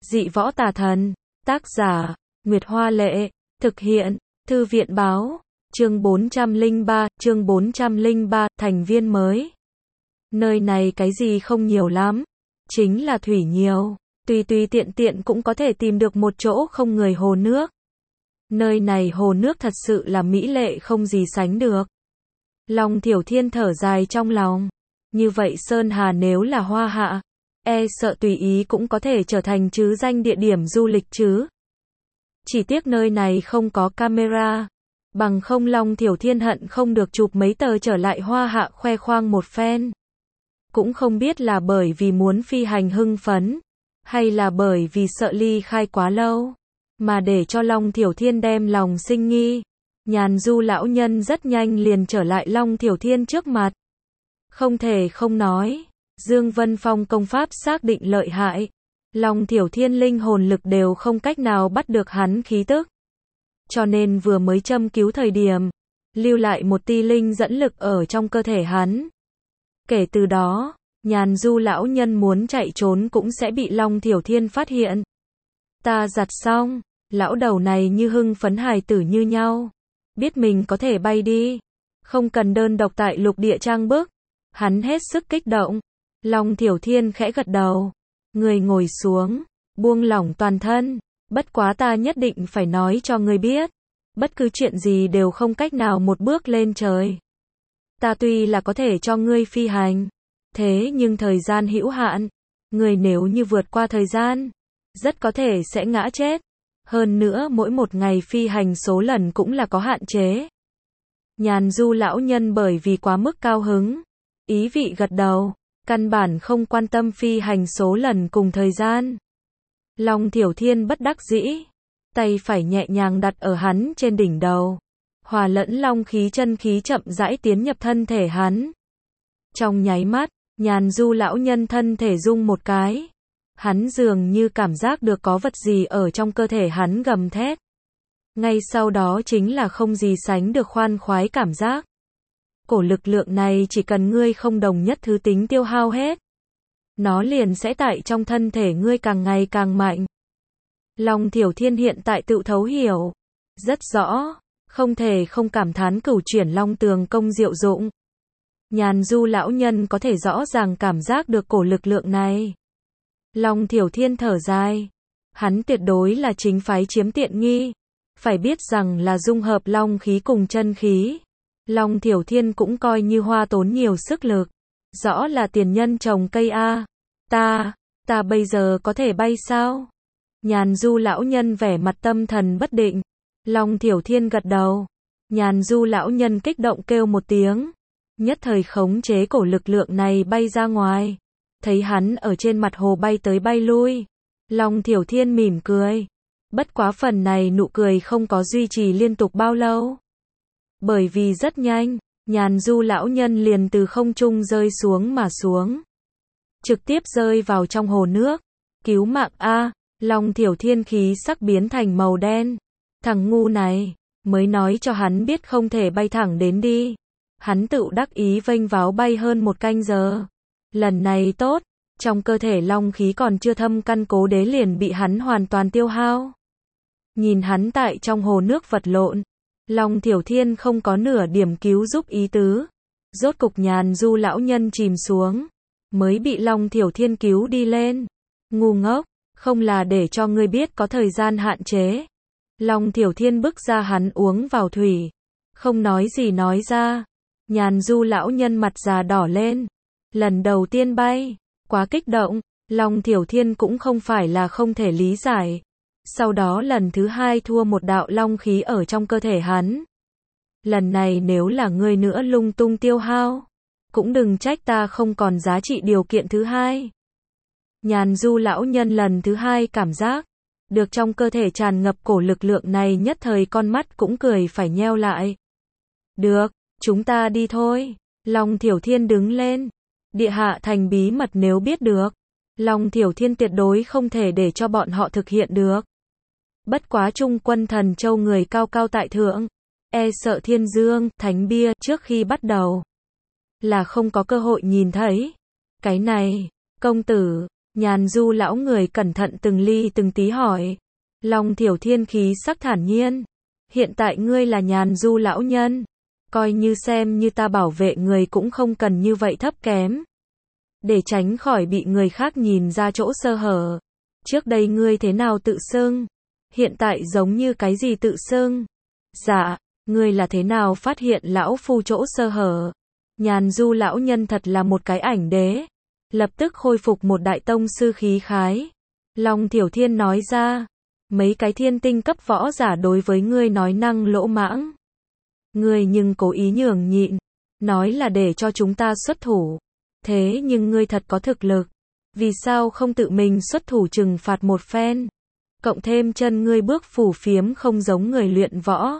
Dị võ tà thần. Tác giả, Nguyệt Hoa Lệ. Thực hiện, Thư viện Báo. Chương 403, thành viên mới. Nơi này cái gì không nhiều lắm. Chính là thủy nhiều. Tùy tiện tiện cũng có thể tìm được một chỗ không người hồ nước. Nơi này hồ nước thật sự là mỹ lệ không gì sánh được. Long Thiểu Thiên thở dài trong lòng. Như vậy Sơn Hà nếu là Hoa Hạ, sợ tùy ý cũng có thể trở thành chứ danh địa điểm du lịch chứ. Chỉ tiếc nơi này không có camera. Bằng không Long Thiểu Thiên hận không được chụp mấy tờ trở lại Hoa Hạ khoe khoang một phen. Cũng không biết là bởi vì muốn phi hành hưng phấn, hay là bởi vì sợ ly khai quá lâu, mà để cho Long Thiểu Thiên đem lòng sinh nghi. Nhàn Du lão nhân rất nhanh liền trở lại Long Thiểu Thiên trước mặt. Không thể không nói, Dương Vân Phong công pháp xác định lợi hại. Long Thiểu Thiên linh hồn lực đều không cách nào bắt được hắn khí tức. Cho nên vừa mới châm cứu thời điểm, lưu lại một tia linh dẫn lực ở trong cơ thể hắn. Kể từ đó, Nhàn Du lão nhân muốn chạy trốn cũng sẽ bị Long Thiểu Thiên phát hiện. Ta giặt xong, lão đầu này như hưng phấn hài tử như nhau. Biết mình có thể bay đi, không cần đơn độc tại lục địa trang bức. Hắn hết sức kích động. Long Thiểu Thiên khẽ gật đầu. Người ngồi xuống, buông lỏng toàn thân. Bất quá ta nhất định phải nói cho ngươi biết. Bất cứ chuyện gì đều không cách nào một bước lên trời. Ta tuy là có thể cho ngươi phi hành, thế nhưng thời gian hữu hạn. Người nếu như vượt qua thời gian, rất có thể sẽ ngã chết. Hơn nữa mỗi một ngày phi hành số lần cũng là có hạn chế. Nhàn Du lão nhân bởi vì quá mức cao hứng, ý vị gật đầu, căn bản không quan tâm phi hành số lần cùng thời gian. Long Thiểu Thiên bất đắc dĩ, tay phải nhẹ nhàng đặt ở hắn trên đỉnh đầu, hòa lẫn long khí chân khí chậm rãi tiến nhập thân thể hắn. Trong nháy mắt, Nhàn Du lão nhân thân thể rung một cái. Hắn dường như cảm giác được có vật gì ở trong cơ thể hắn gầm thét. Ngay sau đó chính là không gì sánh được khoan khoái cảm giác. Cổ lực lượng này chỉ cần ngươi không đồng nhất thứ tính tiêu hao hết, nó liền sẽ tại trong thân thể ngươi càng ngày càng mạnh. Long Thiểu Thiên hiện tại tự thấu hiểu rất rõ, không thể không cảm thán cửu chuyển long tường công diệu dụng. Nhàn Du lão nhân có thể rõ ràng cảm giác được cổ lực lượng này. Long Thiểu Thiên thở dài. Hắn tuyệt đối là chính phái chiếm tiện nghi. Phải biết rằng là dung hợp long khí cùng chân khí. Long Thiểu Thiên cũng coi như hoa tốn nhiều sức lực. Rõ là tiền nhân trồng cây a. Ta bây giờ có thể bay sao? Nhàn Du lão nhân vẻ mặt tâm thần bất định. Long Thiểu Thiên gật đầu. Nhàn Du lão nhân kích động kêu một tiếng. Nhất thời khống chế cổ lực lượng này bay ra ngoài. Thấy hắn ở trên mặt hồ bay tới bay lui. Long Thiểu Thiên mỉm cười. Bất quá phần này nụ cười không có duy trì liên tục bao lâu. Bởi vì rất nhanh, Nhàn Du lão nhân liền từ không trung rơi xuống mà xuống. Trực tiếp rơi vào trong hồ nước. Cứu mạng a! Long Thiểu Thiên khí sắc biến thành màu đen. Thằng ngu này, mới nói cho hắn biết không thể bay thẳng đến đi. Hắn tự đắc ý vênh váo bay hơn một canh giờ. Lần này tốt, trong cơ thể long khí còn chưa thâm căn cố đế liền bị hắn hoàn toàn tiêu hao. Nhìn hắn tại trong hồ nước vật lộn, Long Thiểu Thiên không có nửa điểm cứu giúp ý tứ. Rốt cục Nhàn Du lão nhân chìm xuống, mới bị Long Thiểu Thiên cứu đi lên. Ngu ngốc, không là để cho ngươi biết có thời gian hạn chế. Long Thiểu Thiên bức ra hắn uống vào thủy, không nói gì nói ra. Nhàn Du lão nhân mặt già đỏ lên. Lần đầu tiên bay, quá kích động, Long Thiểu Thiên cũng không phải là không thể lý giải. Sau đó lần thứ hai thua một đạo long khí ở trong cơ thể hắn. Lần này nếu là ngươi nữa lung tung tiêu hao, cũng đừng trách ta không còn giá trị điều kiện thứ hai. Nhàn Du lão nhân lần thứ hai cảm giác được trong cơ thể tràn ngập cổ lực lượng này, nhất thời con mắt cũng cười phải nheo lại. Được, chúng ta đi thôi. Long Thiểu Thiên đứng lên. Địa hạ thành bí mật nếu biết được, Long Thiểu Thiên tuyệt đối không thể để cho bọn họ thực hiện được. Bất quá Trung Quân Thần Châu người cao cao tại thượng, sợ Thiên Dương, Thánh Bia trước khi bắt đầu là không có cơ hội nhìn thấy. Cái này, công tử, Nhàn Du lão người cẩn thận từng ly từng tí hỏi. Long Thiểu Thiên khí sắc thản nhiên. Hiện tại ngươi là Nhàn Du lão nhân. Coi như xem như ta bảo vệ người cũng không cần như vậy thấp kém. Để tránh khỏi bị người khác nhìn ra chỗ sơ hở. Trước đây ngươi thế nào tự xưng? Hiện tại giống như cái gì tự xưng? Dạ, ngươi là thế nào phát hiện lão phu chỗ sơ hở? Nhàn Du lão nhân thật là một cái ảnh đế. Lập tức khôi phục một đại tông sư khí khái. Long Thiểu Thiên nói ra. Mấy cái thiên tinh cấp võ giả đối với ngươi nói năng lỗ mãng. Ngươi nhưng cố ý nhường nhịn. Nói là để cho chúng ta xuất thủ. Thế nhưng ngươi thật có thực lực. Vì sao không tự mình xuất thủ trừng phạt một phen? Cộng thêm chân ngươi bước phù phiếm không giống người luyện võ.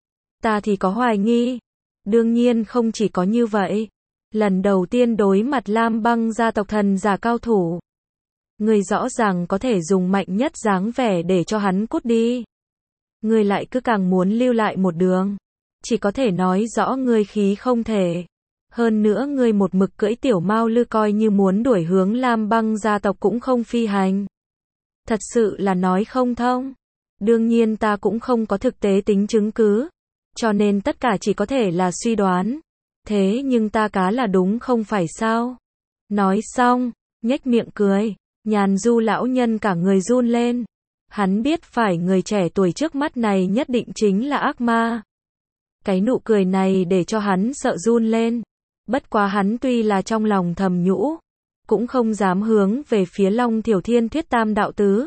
Ta thì có hoài nghi. Đương nhiên không chỉ có như vậy. Lần đầu tiên đối mặt Lam Băng gia tộc thần giả cao thủ. Ngươi rõ ràng có thể dùng mạnh nhất dáng vẻ để cho hắn cút đi. Ngươi lại cứ càng muốn lưu lại một đường. Chỉ có thể nói rõ ngươi khí không thể. Hơn nữa ngươi một mực cưỡi tiểu mao lư coi như muốn đuổi hướng Lam Băng gia tộc cũng không phi hành. Thật sự là nói không thông. Đương nhiên ta cũng không có thực tế tính chứng cứ. Cho nên tất cả chỉ có thể là suy đoán. Thế nhưng ta cá là đúng không phải sao? Nói xong, nhếch miệng cười. Nhàn Du lão nhân cả người run lên. Hắn biết phải người trẻ tuổi trước mắt này nhất định chính là ác ma. Cái nụ cười này để cho hắn sợ run lên. Bất quá hắn tuy là trong lòng thầm nhũ, cũng không dám hướng về phía Long Thiểu Thiên thuyết tam đạo tứ.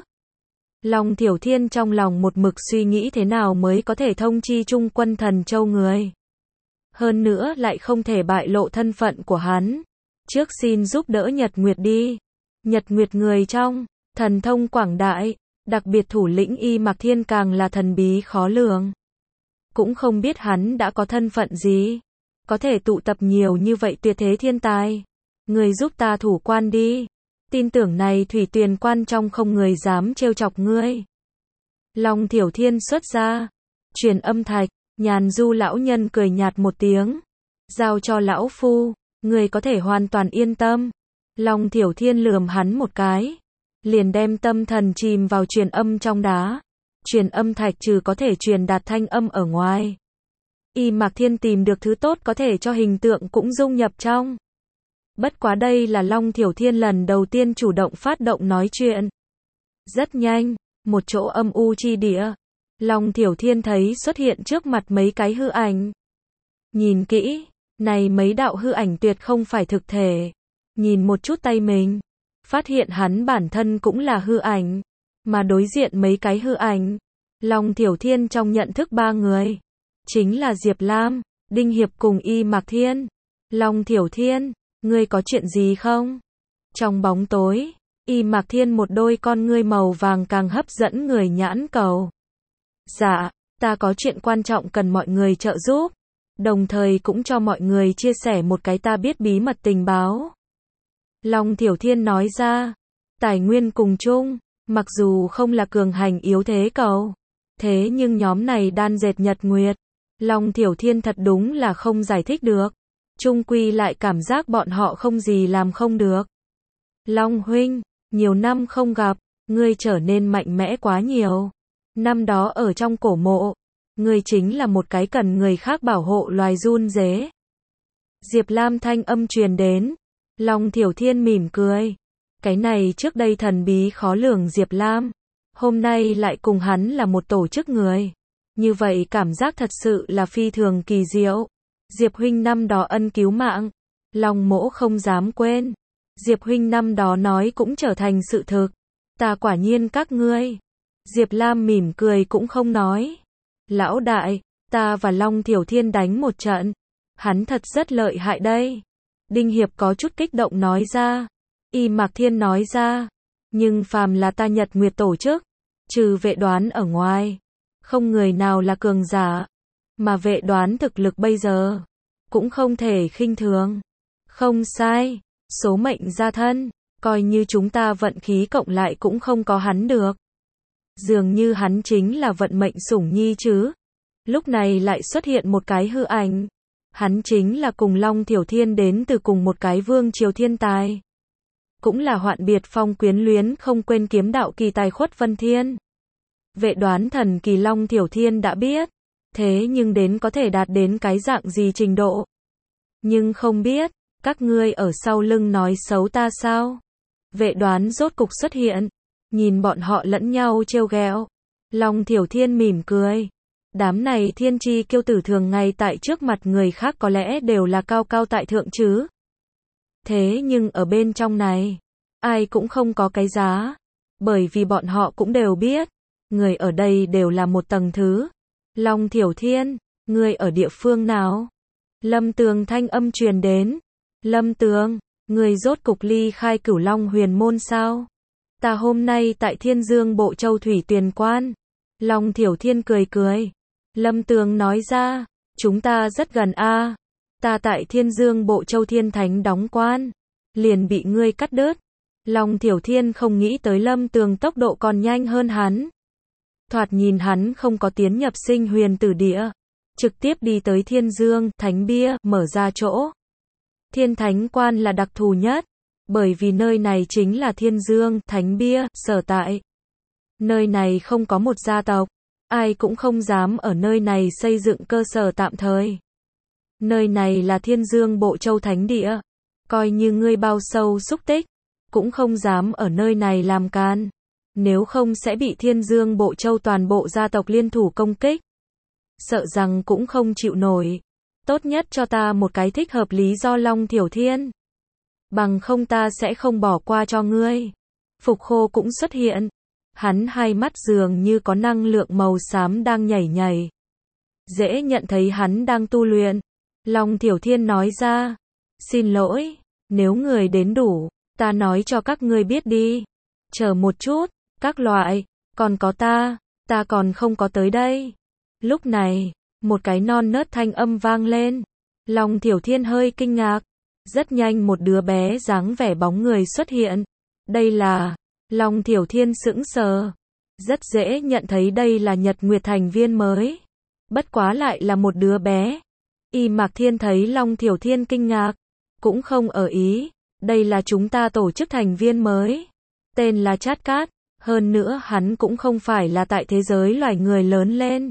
Long Thiểu Thiên trong lòng một mực suy nghĩ thế nào mới có thể thông chi Trung Quân Thần Châu người. Hơn nữa lại không thể bại lộ thân phận của hắn. Trước xin giúp đỡ Nhật Nguyệt đi. Nhật Nguyệt người trong, thần thông quảng đại, đặc biệt thủ lĩnh Y Mạc Thiên càng là thần bí khó lường. Cũng không biết hắn đã có thân phận gì. Có thể tụ tập nhiều như vậy tuyệt thế thiên tài. Người giúp ta thủ quan đi. Tin tưởng này thủy tuyền quan trong không người dám trêu chọc ngươi. Long Thiểu Thiên xuất ra. Truyền âm thạch. Nhàn Du lão nhân cười nhạt một tiếng. Giao cho lão phu. Người có thể hoàn toàn yên tâm. Long Thiểu Thiên lườm hắn một cái. Liền đem tâm thần chìm vào truyền âm trong đá. Truyền âm thạch trừ có thể truyền đạt thanh âm ở ngoài. Y Mạc Thiên tìm được thứ tốt có thể cho hình tượng cũng dung nhập trong. Bất quá đây là Long Thiểu Thiên lần đầu tiên chủ động phát động nói chuyện. Rất nhanh, một chỗ âm u chi địa. Long Thiểu Thiên thấy xuất hiện trước mặt mấy cái hư ảnh. Nhìn kỹ, này mấy đạo hư ảnh tuyệt không phải thực thể. Nhìn một chút tay mình, phát hiện hắn bản thân cũng là hư ảnh. Mà đối diện mấy cái hư ảnh, Long Thiểu Thiên trong nhận thức ba người. Chính là Diệp Lam, Đinh Hiệp cùng Y Mạc Thiên. Long Thiểu Thiên, ngươi có chuyện gì không? Trong bóng tối, Y Mạc Thiên một đôi con ngươi màu vàng càng hấp dẫn người nhãn cầu. Dạ, ta có chuyện quan trọng cần mọi người trợ giúp. Đồng thời cũng cho mọi người chia sẻ một cái ta biết bí mật tình báo. Long Thiểu Thiên nói ra, tài nguyên cùng chung, mặc dù không là cường hành yếu thế cầu. Thế nhưng nhóm này đan dệt Nhật Nguyệt. Long Thiểu Thiên thật đúng là không giải thích được. Chung quy lại cảm giác bọn họ không gì làm không được. Long huynh, nhiều năm không gặp, ngươi trở nên mạnh mẽ quá nhiều. Năm đó ở trong cổ mộ, ngươi chính là một cái cần người khác bảo hộ loài run rế. Diệp Lam thanh âm truyền đến. Long Thiểu Thiên mỉm cười. Cái này trước đây thần bí khó lường Diệp Lam. Hôm nay lại cùng hắn là một tổ chức người. Như vậy cảm giác thật sự là phi thường kỳ diệu. Diệp huynh năm đó ân cứu mạng. Long mỗ không dám quên. Diệp huynh năm đó nói cũng trở thành sự thực. Ta quả nhiên các ngươi. Diệp Lam mỉm cười cũng không nói. Lão đại, ta và Long Thiểu Thiên đánh một trận. Hắn thật rất lợi hại đây. Đinh Hiệp có chút kích động nói ra. Y Mạc Thiên nói ra. Nhưng phàm là ta Nhật Nguyệt tổ chức, trừ vệ đoán ở ngoài, không người nào là cường giả. Mà vệ đoán thực lực bây giờ, cũng không thể khinh thường. Không sai, số mệnh gia thân, coi như chúng ta vận khí cộng lại cũng không có hắn được. Dường như hắn chính là vận mệnh sủng nhi chứ. Lúc này lại xuất hiện một cái hư ảnh. Hắn chính là cùng Long Thiểu Thiên đến từ cùng một cái vương triều thiên tài. cũng là hoạn biệt phong quyến luyến không quên kiếm đạo kỳ tài Khuất Vân Thiên. Vệ Đoán thần kỳ Long Thiểu Thiên đã biết, thế nhưng đến có thể đạt đến cái dạng gì trình độ. Nhưng không biết, các ngươi ở sau lưng nói xấu ta sao? Vệ Đoán rốt cục xuất hiện, nhìn bọn họ lẫn nhau trêu ghẹo. Long Thiểu Thiên mỉm cười. Đám này thiên tri kiêu tử thường ngày tại trước mặt người khác có lẽ đều là cao cao tại thượng chứ. Thế nhưng ở bên trong này, ai cũng không có cái giá. Bởi vì bọn họ cũng đều biết, người ở đây đều là một tầng thứ. Long Thiểu Thiên, ngươi ở địa phương nào? Lâm Tường thanh âm truyền đến. Lâm Tường, ngươi rốt cục ly khai Cửu Long Huyền Môn sao? Ta hôm nay tại Thiên Dương Bộ Châu Thủy Tuyền Quan. Long Thiểu Thiên cười cười. Lâm Tường nói ra, chúng ta rất gần a. Ta tại Thiên Dương Bộ Châu Thiên Thánh đóng quan, liền bị ngươi cắt đứt. Long Thiểu Thiên không nghĩ tới Lâm Tường tốc độ còn nhanh hơn hắn. Thoạt nhìn hắn không có tiến nhập Sinh Huyền Tử Địa, trực tiếp đi tới Thiên Dương Thánh Bia, mở ra chỗ. Thiên Thánh Quan là đặc thù nhất, bởi vì nơi này chính là Thiên Dương Thánh Bia sở tại. Nơi này không có một gia tộc, ai cũng không dám ở nơi này xây dựng cơ sở tạm thời. Nơi này là Thiên Dương Bộ Châu Thánh Địa, coi như ngươi bao sâu xúc tích, cũng không dám ở nơi này làm can, nếu không sẽ bị Thiên Dương Bộ Châu toàn bộ gia tộc liên thủ công kích. Sợ rằng cũng không chịu nổi. Tốt nhất cho ta một cái thích hợp lý do Long Thiểu Thiên. Bằng không ta sẽ không bỏ qua cho ngươi. Phục Khô cũng xuất hiện. Hắn hai mắt dường như có năng lượng màu xám đang nhảy nhảy. Dễ nhận thấy hắn đang tu luyện. Long Thiểu Thiên nói ra. Xin lỗi, nếu người đến đủ, ta nói cho các ngươi biết đi. Chờ một chút, các loại, còn có ta còn không có tới đây. Lúc này, một cái non nớt thanh âm vang lên. Long Thiểu Thiên hơi kinh ngạc. Rất nhanh một đứa bé dáng vẻ bóng người xuất hiện. Đây là... Long Thiểu Thiên sững sờ. Rất dễ nhận thấy đây là Nhật Nguyệt thành viên mới. Bất quá lại là một đứa bé. Y Mạc Thiên thấy Long Thiểu Thiên kinh ngạc, cũng không ở ý. Đây là chúng ta tổ chức thành viên mới. Tên là Chát Cát. Hơn nữa hắn cũng không phải là tại thế giới loài người lớn lên.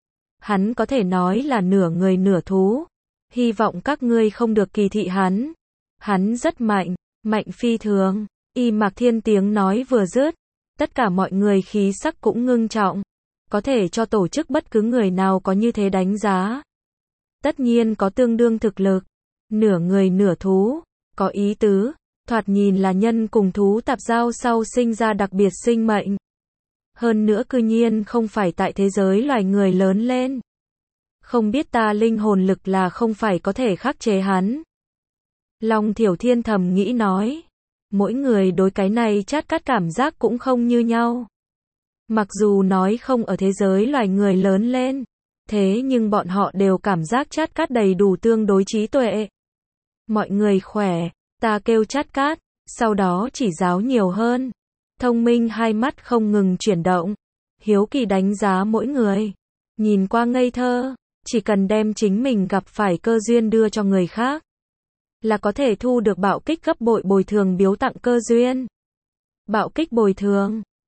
Hắn có thể nói là nửa người nửa thú. Hy vọng các ngươi không được kỳ thị hắn. Hắn rất mạnh, mạnh phi thường. Y Mạc Thiên tiếng nói vừa dứt, tất cả mọi người khí sắc cũng ngưng trọng. Có thể cho tổ chức bất cứ người nào có như thế đánh giá. Tất nhiên có tương đương thực lực. Nửa người nửa thú, có ý tứ. Thoạt nhìn là nhân cùng thú tạp giao sau sinh ra đặc biệt sinh mệnh. Hơn nữa cư nhiên không phải tại thế giới loài người lớn lên. Không biết ta linh hồn lực là không phải có thể khắc chế hắn. Long Thiểu Thiên thầm nghĩ nói. Mỗi người đối cái này Chát Cát cảm giác cũng không như nhau. Mặc dù nói không ở thế giới loài người lớn lên, thế nhưng bọn họ đều cảm giác Chát Cát đầy đủ tương đối trí tuệ. Mọi người khỏe, ta kêu Chát Cát, sau đó chỉ giáo nhiều hơn. Thông minh hai mắt không ngừng chuyển động, hiếu kỳ đánh giá mỗi người. Nhìn qua ngây thơ, chỉ cần đem chính mình gặp phải cơ duyên đưa cho người khác, là có thể thu được bạo kích gấp bội bồi thường biếu tặng cơ duyên. Bạo kích bồi thường,